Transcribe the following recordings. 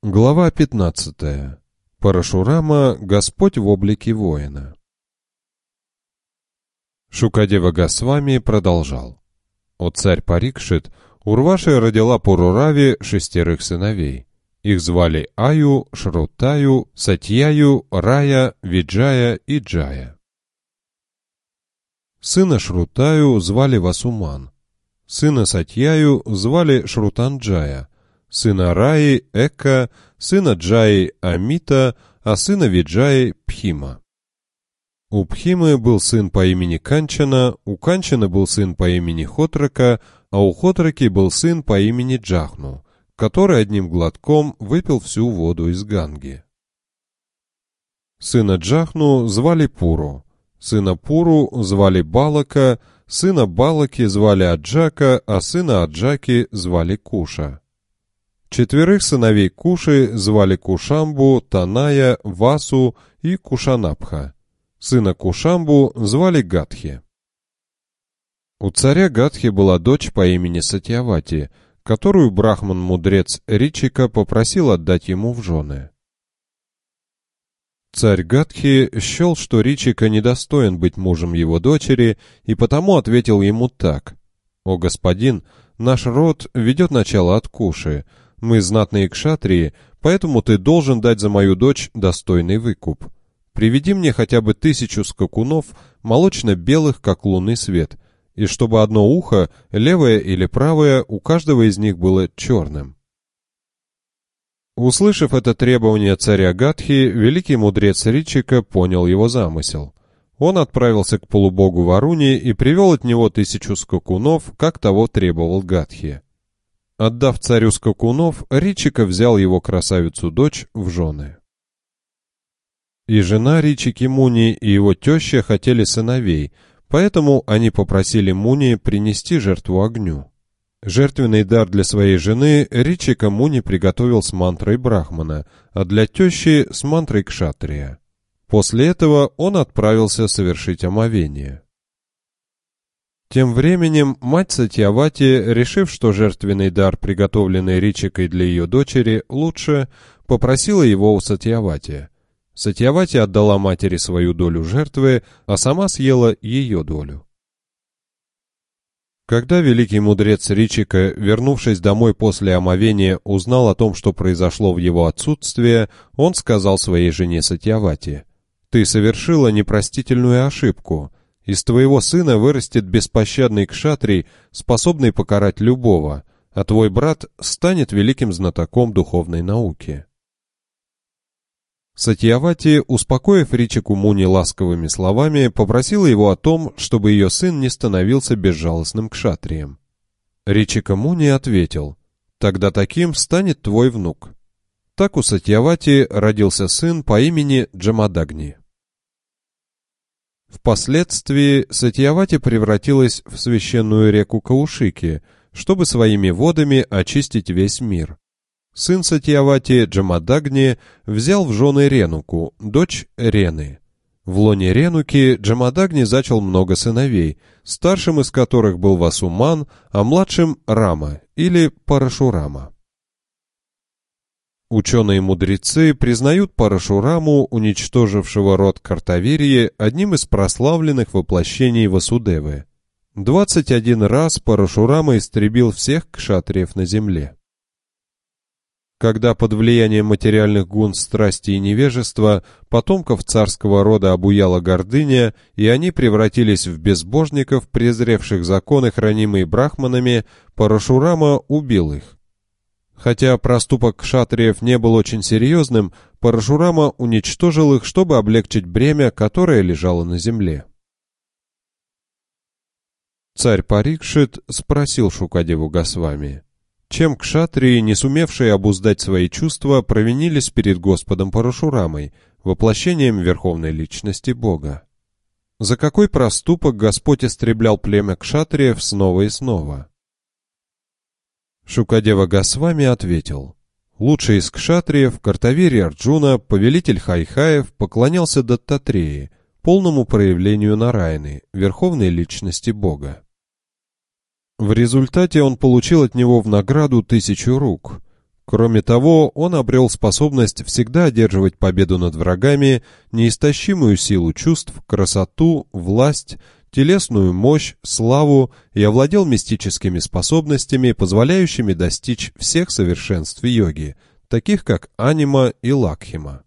Глава 15. Парашурама Господь в облике воина. Шукадева Госвами продолжал. О царь Парикшит, Урваши родила Пурураве 6 сыновей. Их звали Аю, Шрутаю, Сатьяю, Рая, Виджая и Джая. Сына Шрутаю звали Васуман. Сына Сатьяю звали Шрутанджая. Сына Раи — Эка, сына Джаи — Амита, а сына Виджаи — Пхима. У Пхимы был сын по имени Канчана, у Канчана был сын по имени Хотрака, а у Хотраки был сын по имени Джахну, который одним глотком выпил всю воду из Ганги. Сына Джахну звали Пуру, сына Пуру звали Балака, сына Балаки звали Аджака, а сына Аджаки звали Куша. 4 сыновей Куши звали Кушамбу, Таная, Васу и Кушанабха. Сына Кушамбу звали Гатхи. У царя Гатхи была дочь по имени Сатьявати, которую брахман-мудрец Ричика попросил отдать ему в жены. Царь Гатхи счел, что Ричика недостоин быть мужем его дочери, и потому ответил ему так: «О господин, наш род ведет начало от Куши. Мы знатные кшатрии, поэтому ты должен дать за мою дочь достойный выкуп. Приведи мне хотя бы 1000 скакунов, молочно-белых, как лунный свет, и чтобы одно ухо, левое или правое, у каждого из них было черным». Услышав это требование царя Гатхи, великий мудрец Ричика понял его замысел. Он отправился к полубогу Варуни и привел от него 1000 скакунов, как того требовал Гатхи. Отдав царю скакунов, Ричика взял его красавицу-дочь в жены. И жена Ричики Муни, и его теща хотели сыновей, поэтому они попросили Муни принести жертву огню. Жертвенный дар для своей жены Ричика Муни приготовил с мантрой Брахмана, а для тещи с мантрой Кшатрия. После этого он отправился совершить омовение. Тем временем мать Сатьявати, решив, что жертвенный дар, приготовленный Ричикой для ее дочери, лучше, попросила его у Сатьявати. Сатьявати отдала матери свою долю жертвы, а сама съела ее долю. Когда великий мудрец Ричика, вернувшись домой после омовения, узнал о том, что произошло в его отсутствие, он сказал своей жене Сатьявати: «Ты совершила непростительную ошибку. Из твоего сына вырастет беспощадный кшатрий, способный покарать любого, а твой брат станет великим знатоком духовной науки». Сатьявати, успокоив Ричику Муни ласковыми словами, попросила его о том, чтобы ее сын не становился безжалостным кшатрием. Ричика Муни ответил: «Тогда таким станет твой внук». Так у Сатьявати родился сын по имени Джамадагни. Впоследствии Сатьявати превратилась в священную реку Каушики, чтобы своими водами очистить весь мир. Сын Сатьявати, Джамадагни, взял в жены Ренуку, дочь Рены. В лоне Ренуки Джамадагни зачал много сыновей, старшим из которых был Васуман, а младшим Рама или Парашурама. Ученые-мудрецы признают Парашураму, уничтожившего род Картавирьи, одним из прославленных воплощений Васудевы. 21 раз Парашурама истребил всех кшатриев на земле. Когда под влиянием материальных гун, страсти и невежества потомков царского рода обуяла гордыня, и они превратились в безбожников, презревших законы, хранимые брахманами, Парашурама убил их. Хотя проступок кшатриев не был очень серьезным, Парашурама уничтожил их, чтобы облегчить бремя, которое лежало на земле. Царь Парикшит спросил Шукадеву Госвами: чем кшатрии, не сумевшие обуздать свои чувства, провинились перед Господом Парашурамой, воплощением верховной личности Бога? За какой проступок Господь истреблял племя кшатриев снова и снова? Шукадева Госвами ответил: лучший из кшатриев, Картавирьи Арджуна, повелитель Хайхаев, поклонялся Даттатреи, полному проявлению Нараяны, верховной личности Бога. В результате он получил от него в награду 1000 рук. Кроме того, он обрел способность всегда одерживать победу над врагами, неистощимую силу чувств, красоту, власть, телесную мощь, славу и овладел мистическими способностями, позволяющими достичь всех совершенств йоги, таких как анима и лакхима.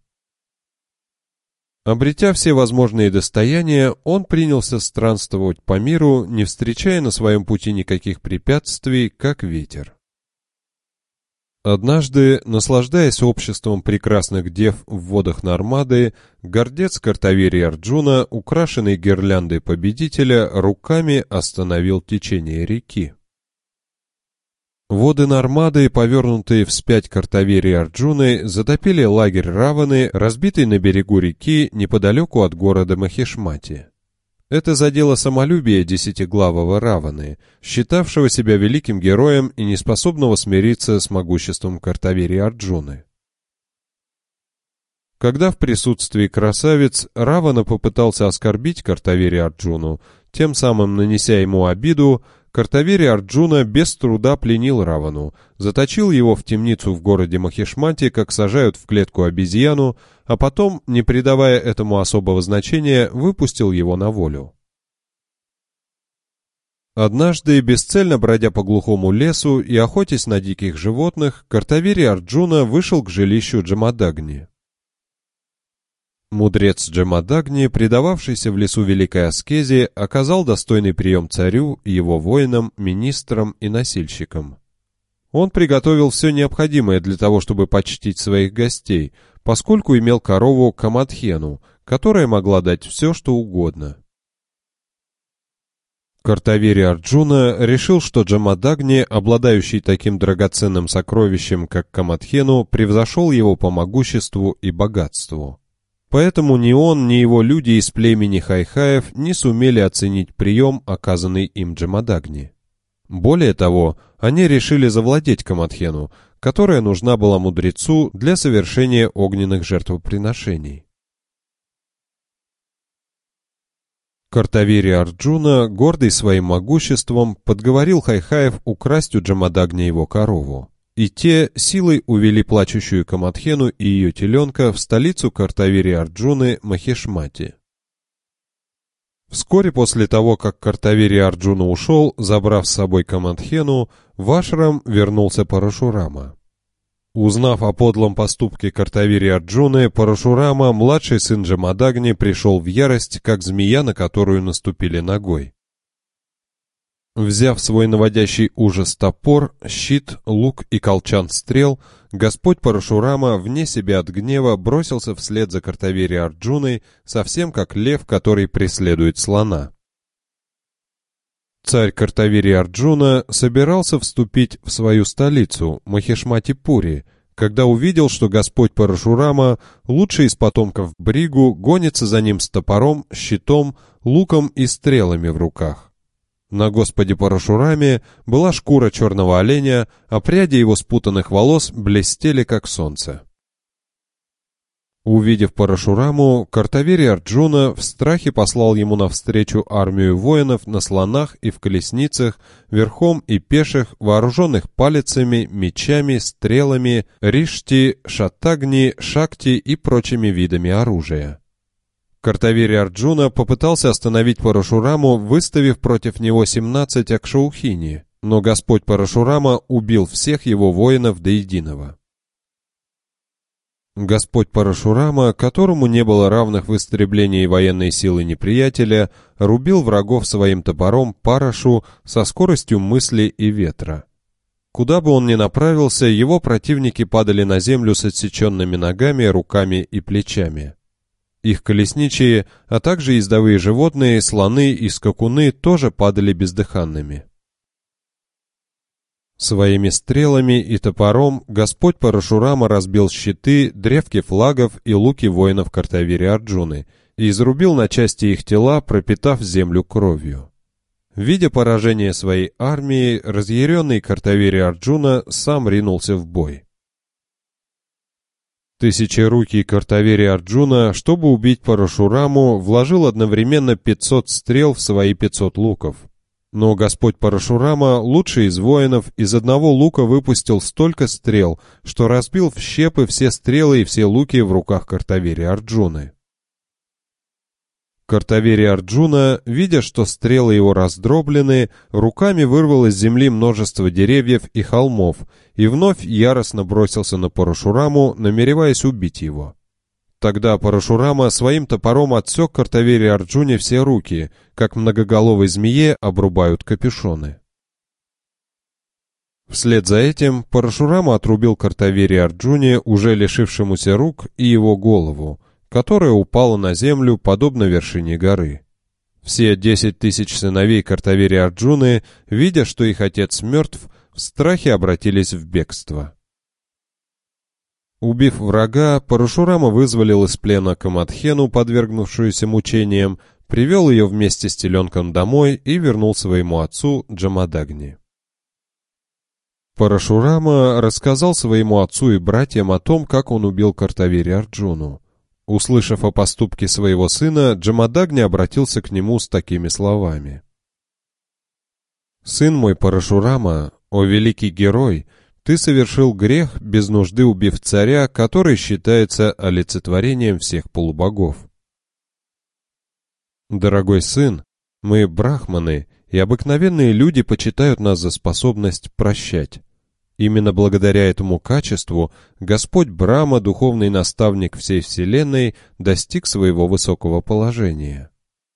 Обретя все возможные достояния, он принялся странствовать по миру, не встречая на своем пути никаких препятствий, как ветер. Однажды, наслаждаясь обществом прекрасных дев в водах Нармады, гордец Картавири Арджуна, украшенный гирляндой победителя, руками остановил течение реки. Воды Нармады, повернутые вспять Картавири Арджуны, затопили лагерь Раваны, разбитый на берегу реки неподалеку от города Махишмати. Это задело самолюбие десятиглавого Раваны, считавшего себя великим героем и неспособного смириться с могуществом Картавири Арджуны. Когда в присутствии красавиц Равана попытался оскорбить Картавири Арджуну, тем самым нанеся ему обиду, Картавири Арджуна без труда пленил Равану, заточил его в темницу в городе Махишмати, как сажают в клетку обезьяну, а потом, не придавая этому особого значения, выпустил его на волю. Однажды, бесцельно бродя по глухому лесу и охотясь на диких животных, Картавири Арджуна вышел к жилищу Джамадагни. Мудрец Джамадагни, предававшийся в лесу великой аскезе, оказал достойный прием царю, его воинам, министрам и носильщикам. Он приготовил все необходимое для того, чтобы почтить своих гостей, поскольку имел корову Камадхену, которая могла дать все, что угодно. Картавири Арджуна решил, что Джамадагни, обладающий таким драгоценным сокровищем, как Камадхену, превзошел его по могуществу и богатству. Поэтому ни он, ни его люди из племени Хайхаев не сумели оценить прием, оказанный им Джамадагни. Более того, они решили завладеть Камадхену, которая нужна была мудрецу для совершения огненных жертвоприношений. Картавири Арджуна, гордый своим могуществом, подговорил Хайхаев украсть у Джамадагни его корову. И те силой увели плачущую Камадхену и ее теленка в столицу Картавири Арджуны Махишмати. Вскоре после того, как Картавири Арджуна ушел, забрав с собой Камадхену, в ашрам вернулся Парашурама. Узнав о подлом поступке Картавири Арджуны, Парашурама, младший сын Джамадагни, пришел в ярость, как змея, на которую наступили ногой. Взяв свой наводящий ужас топор, щит, лук и колчан стрел, Господь Парашурама, вне себя от гнева, бросился вслед за Картавири Арджуной, совсем как лев, который преследует слона. Царь Картавири Арджуна собирался вступить в свою столицу, Махишмати-Пури, когда увидел, что Господь Парашурама, лучший из потомков Бригу, гонится за ним с топором, щитом, луком и стрелами в руках. На Господе Парашураме была шкура черного оленя, а пряди его спутанных волос блестели, как солнце. Увидев Парашураму, Картавири Арджуна в страхе послал ему навстречу армию воинов на слонах и в колесницах, верхом и пеших, вооруженных палицами, мечами, стрелами, ришти, шатагни, шакти и прочими видами оружия. Картавири Арджуна попытался остановить Парашураму, выставив против него 17 акшаухини, но Господь Парашурама убил всех его воинов до единого. Господь Парашурама, которому не было равных в истреблении военной силы неприятеля, рубил врагов своим топором Парашу со скоростью мысли и ветра. Куда бы он ни направился, его противники падали на землю с отсеченными ногами, руками и плечами. Их колесничие, а также ездовые животные, слоны и скакуны тоже падали бездыханными. Своими стрелами и топором Господь Парашурама разбил щиты, древки флагов и луки воинов Картавири Арджуны и изрубил на части их тела, пропитав землю кровью. Видя поражение своей армии, разъяренный Картавири Арджуна сам ринулся в бой. Тысячерукий Картавири Арджуна, чтобы убить Парашураму, вложил одновременно 500 стрел в свои 500 луков. Но Господь Парашурама, лучший из воинов, из одного лука выпустил столько стрел, что разбил в щепы все стрелы и все луки в руках Картавери Арджуны. Картавери Арджуна, видя, что стрелы его раздроблены, руками вырвал из земли множество деревьев и холмов и вновь яростно бросился на Парашураму, намереваясь убить его. Тогда Парашурама своим топором отсек Картавери Арджуне все руки, как многоголовой змее обрубают капюшоны. Вслед за этим Парашурама отрубил Картавери Арджуне, уже лишившемуся рук, и его голову, которая упала на землю, подобно вершине горы. Все 10 000 сыновей Картавери Арджуны, видя, что их отец мертв, в страхе обратились в бегство. Убив врага, Парашурама вызволил из плена Камадхену, подвергнувшуюся мучениям, привел ее вместе с теленком домой и вернул своему отцу Джамадагни. Парашурама рассказал своему отцу и братьям о том, как он убил Картавери Арджуну. Услышав о поступке своего сына, Джамадагни обратился к нему с такими словами. «Сын мой Парашурама, о великий герой, ты совершил грех, без нужды убив царя, который считается олицетворением всех полубогов. Дорогой сын, мы брахманы, и обыкновенные люди почитают нас за способность прощать. Именно благодаря этому качеству Господь Брахма, духовный наставник всей Вселенной, достиг своего высокого положения.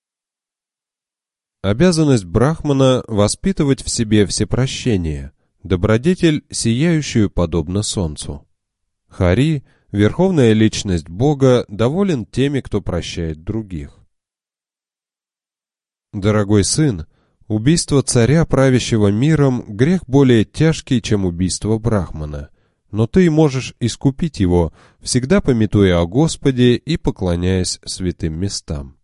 Обязанность брахмана — воспитывать в себе всепрощение, добродетель, сияющую подобно солнцу. Хари, верховная личность Бога, доволен теми, кто прощает других. Дорогой сын, убийство царя, правящего миром, грех более тяжкий, чем убийство брахмана, но ты можешь искупить его, всегда памятуя о Господе и поклоняясь святым местам.